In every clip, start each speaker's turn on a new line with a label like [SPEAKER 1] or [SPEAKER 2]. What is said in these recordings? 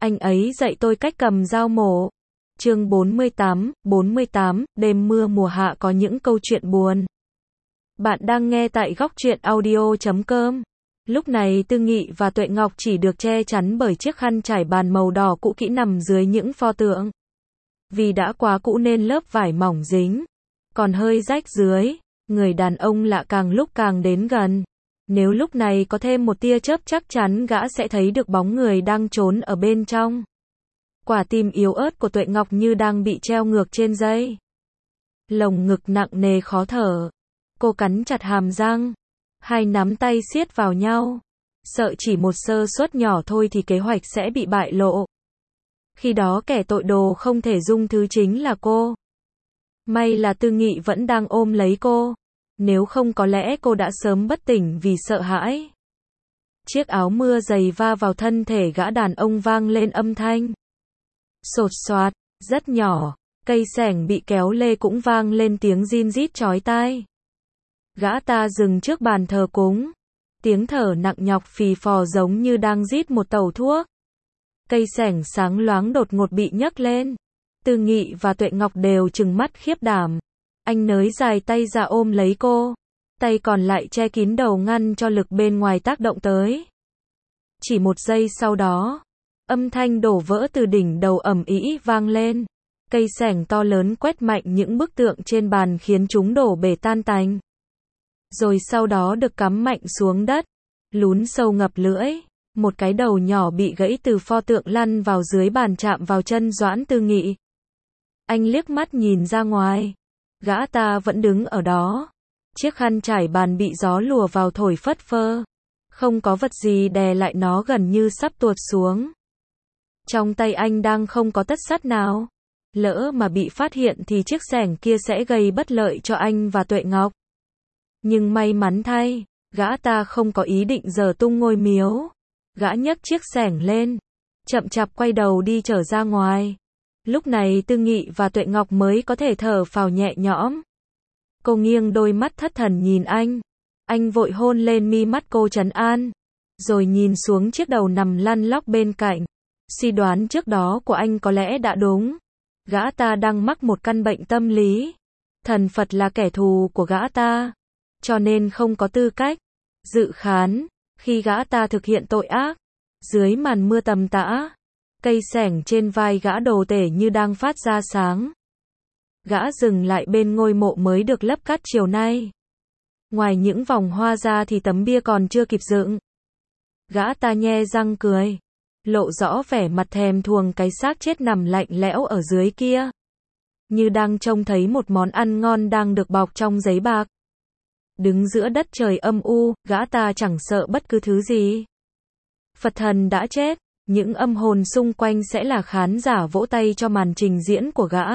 [SPEAKER 1] Anh ấy dạy tôi cách cầm dao mổ. Chương 48, đêm mưa mùa hạ có những câu chuyện buồn. Bạn đang nghe tại góc truyện audio.com. Lúc này Tư Nghị và Tuệ Ngọc chỉ được che chắn bởi chiếc khăn trải bàn màu đỏ cũ kỹ nằm dưới những pho tượng. Vì đã quá cũ nên lớp vải mỏng dính, còn hơi rách dưới, người đàn ông lạ càng lúc càng đến gần. Nếu lúc này có thêm một tia chớp chắc chắn gã sẽ thấy được bóng người đang trốn ở bên trong. Quả tim yếu ớt của Tuệ Ngọc như đang bị treo ngược trên dây. Lồng ngực nặng nề khó thở. Cô cắn chặt hàm răng. Hai nắm tay siết vào nhau. Sợ chỉ một sơ suất nhỏ thôi thì kế hoạch sẽ bị bại lộ. Khi đó kẻ tội đồ không thể dung thứ chính là cô. May là Tư Nghị vẫn đang ôm lấy cô. Nếu không có lẽ cô đã sớm bất tỉnh vì sợ hãi. Chiếc áo mưa dày va vào thân thể gã đàn ông vang lên âm thanh xột xoạt, rất nhỏ. Cây xẻng bị kéo lê cũng vang lên tiếng rin rít chói tai. Gã ta dừng trước bàn thờ cúng. Tiếng thở nặng nhọc phì phò giống như đang rít một tẩu thuốc. Cây xẻng sáng loáng đột ngột bị nhấc lên. Tư Nghị và Tuệ Ngọc đều trừng mắt khiếp đảm. Anh nới dài tay ra ôm lấy cô. Tay còn lại che kín đầu ngăn cho lực bên ngoài tác động tới. Chỉ một giây sau đó, âm thanh đổ vỡ từ đỉnh đầu ầm ĩ vang lên. Cây xẻng to lớn quét mạnh những bức tượng trên bàn khiến chúng đổ bể tan tành. Rồi sau đó được cắm mạnh xuống đất. Lún sâu ngập lưỡi. Một cái đầu nhỏ bị gãy từ pho tượng lăn vào dưới bàn chạm vào chân Doãn Tư Nghị. Anh liếc mắt nhìn ra ngoài. Gã ta vẫn đứng ở đó. Chiếc khăn trải bàn bị gió lùa vào thổi phất phơ. Không có vật gì đè lại nó, gần như sắp tuột xuống. Trong tay anh đang không có tất sắt nào. Lỡ mà bị phát hiện thì chiếc xẻng kia sẽ gây bất lợi cho anh và Tuệ Ngọc. Nhưng may mắn thay, gã ta không có ý định giở tung ngôi miếu. Gã nhấc chiếc xẻng lên, chậm chạp quay đầu đi trở ra ngoài. Lúc này Tư Nghị và Tuệ Ngọc mới có thể thở phào nhẹ nhõm. Cô nghiêng đôi mắt thất thần nhìn anh. Anh vội hôn lên mi mắt cô trấn an. Rồi nhìn xuống chiếc đầu nằm lăn lóc bên cạnh. Suy đoán trước đó của anh có lẽ đã đúng. Gã ta đang mắc một căn bệnh tâm lý. Thần Phật là kẻ thù của gã ta, cho nên không có tư cách dự khán khi gã ta thực hiện tội ác. Dưới màn mưa tầm tã, cây xẻng trên vai gã đồ tể như đang phát ra sáng. Gã dừng lại bên ngôi mộ mới được lấp cát chiều nay. Ngoài những vòng hoa ra thì tấm bia còn chưa kịp dựng. Gã ta nhe răng cười, lộ rõ vẻ mặt thèm thuồng cái xác chết nằm lạnh lẽo ở dưới kia. Như đang trông thấy một món ăn ngon đang được bọc trong giấy bạc. Đứng giữa đất trời âm u, gã ta chẳng sợ bất cứ thứ gì. Phật thần đã chết, những âm hồn xung quanh sẽ là khán giả vỗ tay cho màn trình diễn của gã.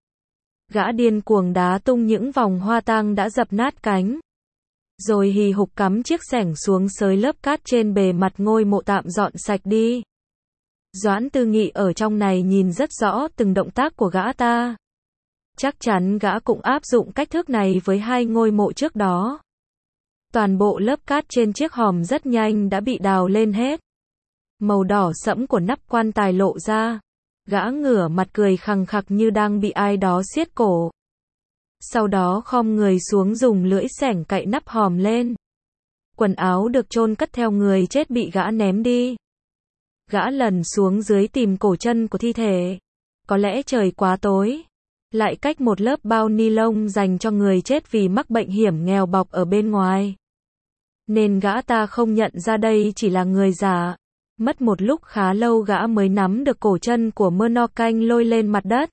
[SPEAKER 1] Gã điên cuồng đá tung những vòng hoa tang đã dập nát cánh. Rồi hì hục cắm chiếc xẻng xuống xới lớp cát trên bề mặt ngôi mộ tạm dọn sạch đi. Doãn Tư Nghị ở trong này nhìn rất rõ từng động tác của gã ta. Chắc chắn gã cũng áp dụng cách thức này với hai ngôi mộ trước đó. Toàn bộ lớp cát trên chiếc hòm rất nhanh đã bị đào lên hết. Màu đỏ sẫm của nắp quan tài lộ ra. Gã ngửa mặt cười khằng khặc như đang bị ai đó siết cổ. Sau đó khom người xuống dùng lưỡi xẻng cạy nắp hòm lên. Quần áo được chôn cất theo người chết bị gã ném đi. Gã lần xuống dưới tìm cổ chân của thi thể. Có lẽ trời quá tối, lại cách một lớp bao ni lông dành cho người chết vì mắc bệnh hiểm nghèo bọc ở bên ngoài. Nên gã ta không nhận ra đây chỉ là người giả. Mất một lúc khá lâu gã mới nắm được cổ chân của Mơ-no-canh lôi lên mặt đất.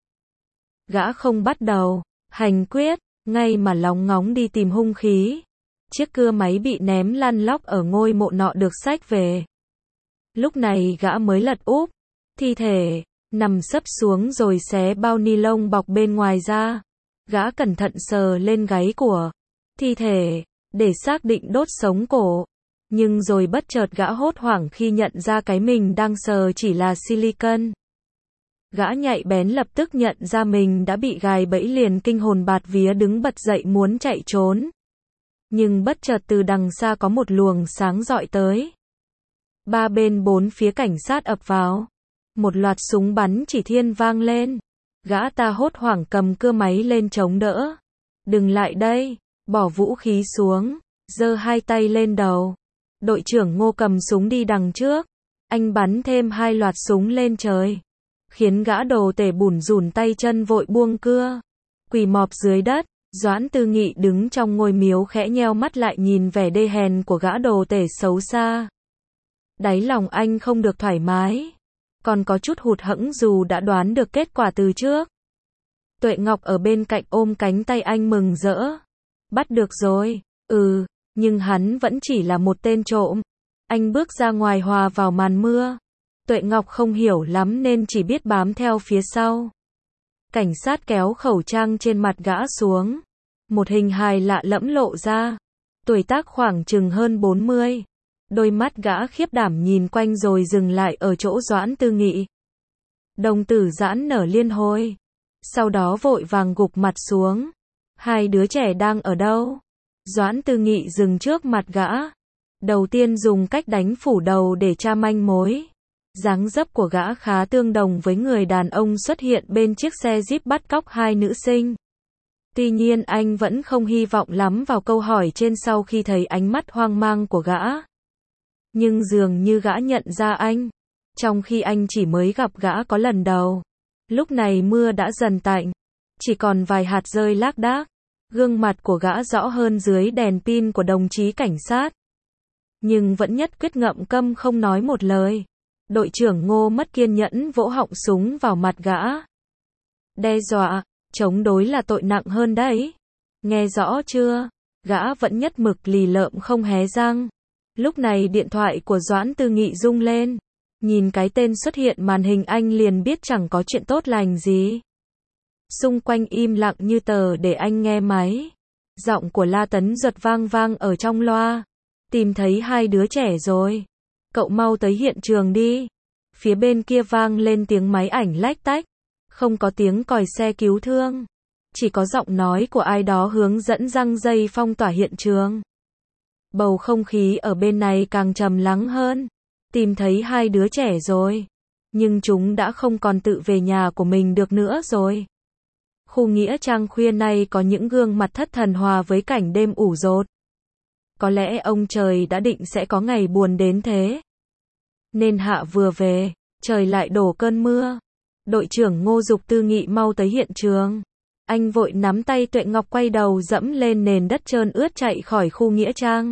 [SPEAKER 1] Gã không bắt đầu hành quyết, ngay mà lóng ngóng đi tìm hung khí. Chiếc cưa máy bị ném lăn lóc ở ngôi mộ nọ được xách về. Lúc này gã mới lật úp thi thể, nằm sấp xuống rồi xé bao ni lông bọc bên ngoài ra. Gã cẩn thận sờ lên gáy của thi thể, để xác định đốt sống cổ. Nhưng rồi bất chợt gã hốt hoảng khi nhận ra cái mình đang sờ chỉ là silicon. Gã nhạy bén lập tức nhận ra mình đã bị gài bẫy, liền kinh hồn bạt vía đứng bật dậy muốn chạy trốn. Nhưng bất chợt từ đằng xa có một luồng sáng rọi tới. Ba bên bốn phía cảnh sát ập vào. Một loạt súng bắn chỉ thiên vang lên. Gã ta hốt hoảng cầm cưa máy lên chống đỡ. Đừng lại đây, bỏ vũ khí xuống, giơ hai tay lên đầu. Đội trưởng Ngô cầm súng đi đằng trước. Anh bắn thêm 2 loạt súng lên trời. Khiến gã đồ tể bủn rủn tay chân vội buông cưa. Quỳ mọp dưới đất. Doãn Tư Nghị đứng trong ngôi miếu khẽ nheo mắt lại nhìn vẻ đê hèn của gã đồ tể xấu xa. Đáy lòng anh không được thoải mái. Còn có chút hụt hẫng dù đã đoán được kết quả từ trước. Tuệ Ngọc ở bên cạnh ôm cánh tay anh mừng rỡ. Bắt được rồi. Nhưng hắn vẫn chỉ là một tên trộm. Anh bước ra ngoài hòa vào màn mưa. Tuệ Ngọc không hiểu lắm nên chỉ biết bám theo phía sau. Cảnh sát kéo khẩu trang trên mặt gã xuống. Một hình hài lạ lẫm lộ ra. Tuổi tác khoảng chừng hơn 40. Đôi mắt gã khiếp đảm nhìn quanh rồi dừng lại ở chỗ Doãn Tư Nghị. Đồng tử giãn nở liên hồi. Sau đó vội vàng gục mặt xuống. Hai đứa trẻ đang ở đâu? Doãn Tư Nghị dừng trước mặt gã. Đầu tiên dùng cách đánh phủ đầu để tra manh mối. Dáng dấp của gã khá tương đồng với người đàn ông xuất hiện bên chiếc xe Jeep bắt cóc 2 nữ sinh. Tuy nhiên anh vẫn không hy vọng lắm vào câu hỏi trên sau khi thấy ánh mắt hoang mang của gã. Nhưng dường như gã nhận ra anh. Trong khi anh chỉ mới gặp gã có lần đầu. Lúc này mưa đã dần tạnh. Chỉ còn vài hạt rơi lác đác. Gương mặt của gã rõ hơn dưới đèn pin của đồng chí cảnh sát. Nhưng vẫn nhất quyết ngậm câm không nói một lời. Đội trưởng Ngô mất kiên nhẫn vỗ họng súng vào mặt gã. Đe dọa, chống đối là tội nặng hơn đấy. Nghe rõ chưa? Gã vẫn nhất mực lì lợm không hé răng. Lúc này điện thoại của Doãn Tư Nghị rung lên. Nhìn cái tên xuất hiện màn hình anh liền biết chẳng có chuyện tốt lành gì. Xung quanh im lặng như tờ để anh nghe máy. Giọng của La Tấn Duật vang vang ở trong loa. Tìm thấy 2 đứa trẻ rồi. Cậu mau tới hiện trường đi. Phía bên kia vang lên tiếng máy ảnh lách tách. Không có tiếng còi xe cứu thương. Chỉ có giọng nói của ai đó hướng dẫn răng dây phong tỏa hiện trường. Bầu không khí ở bên này càng trầm lắng hơn. Tìm thấy 2 đứa trẻ rồi. Nhưng chúng đã không còn tự về nhà của mình được nữa rồi. Khu nghĩa trang khuya nay có những gương mặt thất thần hòa với cảnh đêm ủ rột. Có lẽ ông trời đã định sẽ có ngày buồn đến thế. Nên hạ vừa về, trời lại đổ cơn mưa. Đội trưởng Ngô giục Tư Nghị mau tới hiện trường. Anh vội nắm tay Tuệ Ngọc quay đầu dẫm lên nền đất trơn ướt chạy khỏi khu nghĩa trang.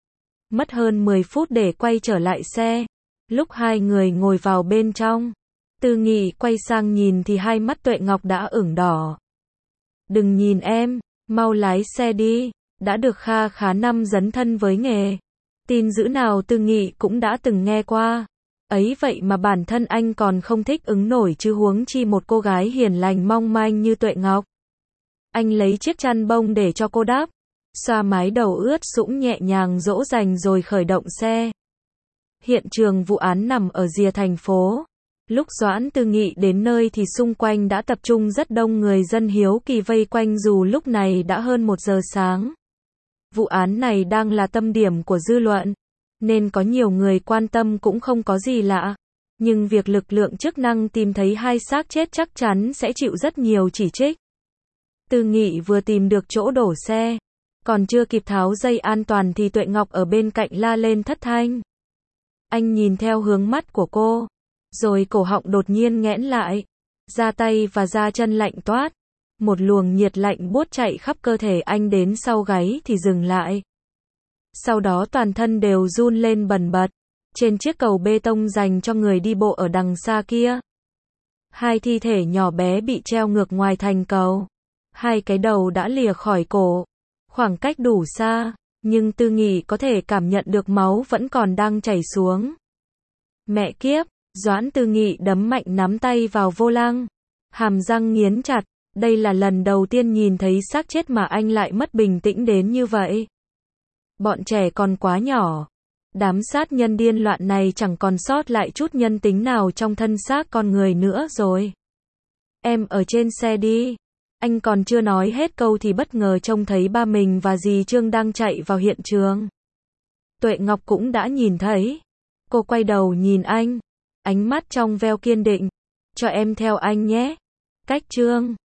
[SPEAKER 1] Mất hơn 10 phút để quay trở lại xe. Lúc hai người ngồi vào bên trong, Tư Nghị quay sang nhìn thì hai mắt Tuệ Ngọc đã ửng đỏ. Đừng nhìn em, mau lái xe đi. Đã được kha khá năm dấn thân với nghề. Tin dữ nào Tư Nghị cũng đã từng nghe qua. Ấy vậy mà bản thân anh còn không thích ứng nổi chứ huống chi một cô gái hiền lành mong manh như Tuệ Ngọc. Anh lấy chiếc chăn bông để cho cô đắp. Xoa mái đầu ướt sũng nhẹ nhàng dỗ dành rồi khởi động xe. Hiện trường vụ án nằm ở rìa thành phố. Lúc Doãn Tư Nghị đến nơi thì xung quanh đã tập trung rất đông người dân hiếu kỳ vây quanh dù lúc này đã hơn 1 giờ sáng. Vụ án này đang là tâm điểm của dư luận, nên có nhiều người quan tâm cũng không có gì lạ. Nhưng việc lực lượng chức năng tìm thấy 2 xác chết chắc chắn sẽ chịu rất nhiều chỉ trích. Tư Nghị vừa tìm được chỗ đổ xe, còn chưa kịp tháo dây an toàn thì Tuệ Ngọc ở bên cạnh la lên thất thanh. Anh nhìn theo hướng mắt của cô, rồi cổ họng đột nhiên nghẽn lại, da tay và da chân lạnh toát. Một luồng nhiệt lạnh buốt chạy khắp cơ thể anh đến sau gáy thì dừng lại. Sau đó toàn thân đều run lên bần bật. Trên chiếc cầu bê tông dành cho người đi bộ ở đằng xa kia, 2 thi thể nhỏ bé bị treo ngược ngoài thành cầu. 2 cái đầu đã lìa khỏi cổ. Khoảng cách đủ xa, nhưng Tư Nghị có thể cảm nhận được máu vẫn còn đang chảy xuống. Mẹ kiếp, Doãn Tư Nghị đấm mạnh nắm tay vào vô lăng. Hàm răng nghiến chặt. Đây là lần đầu tiên nhìn thấy xác chết mà anh lại mất bình tĩnh đến như vậy. Bọn trẻ còn quá nhỏ. Đám sát nhân điên loạn này chẳng còn sót lại chút nhân tính nào trong thân xác con người nữa rồi. Em ở trên xe đi. Anh còn chưa nói hết câu thì bất ngờ trông thấy ba mình và dì Trương đang chạy vào hiện trường. Tuệ Ngọc cũng đã nhìn thấy. Cô quay đầu nhìn anh. ánh mắt trong veo kiên định. Cho em theo anh nhé. Cách chương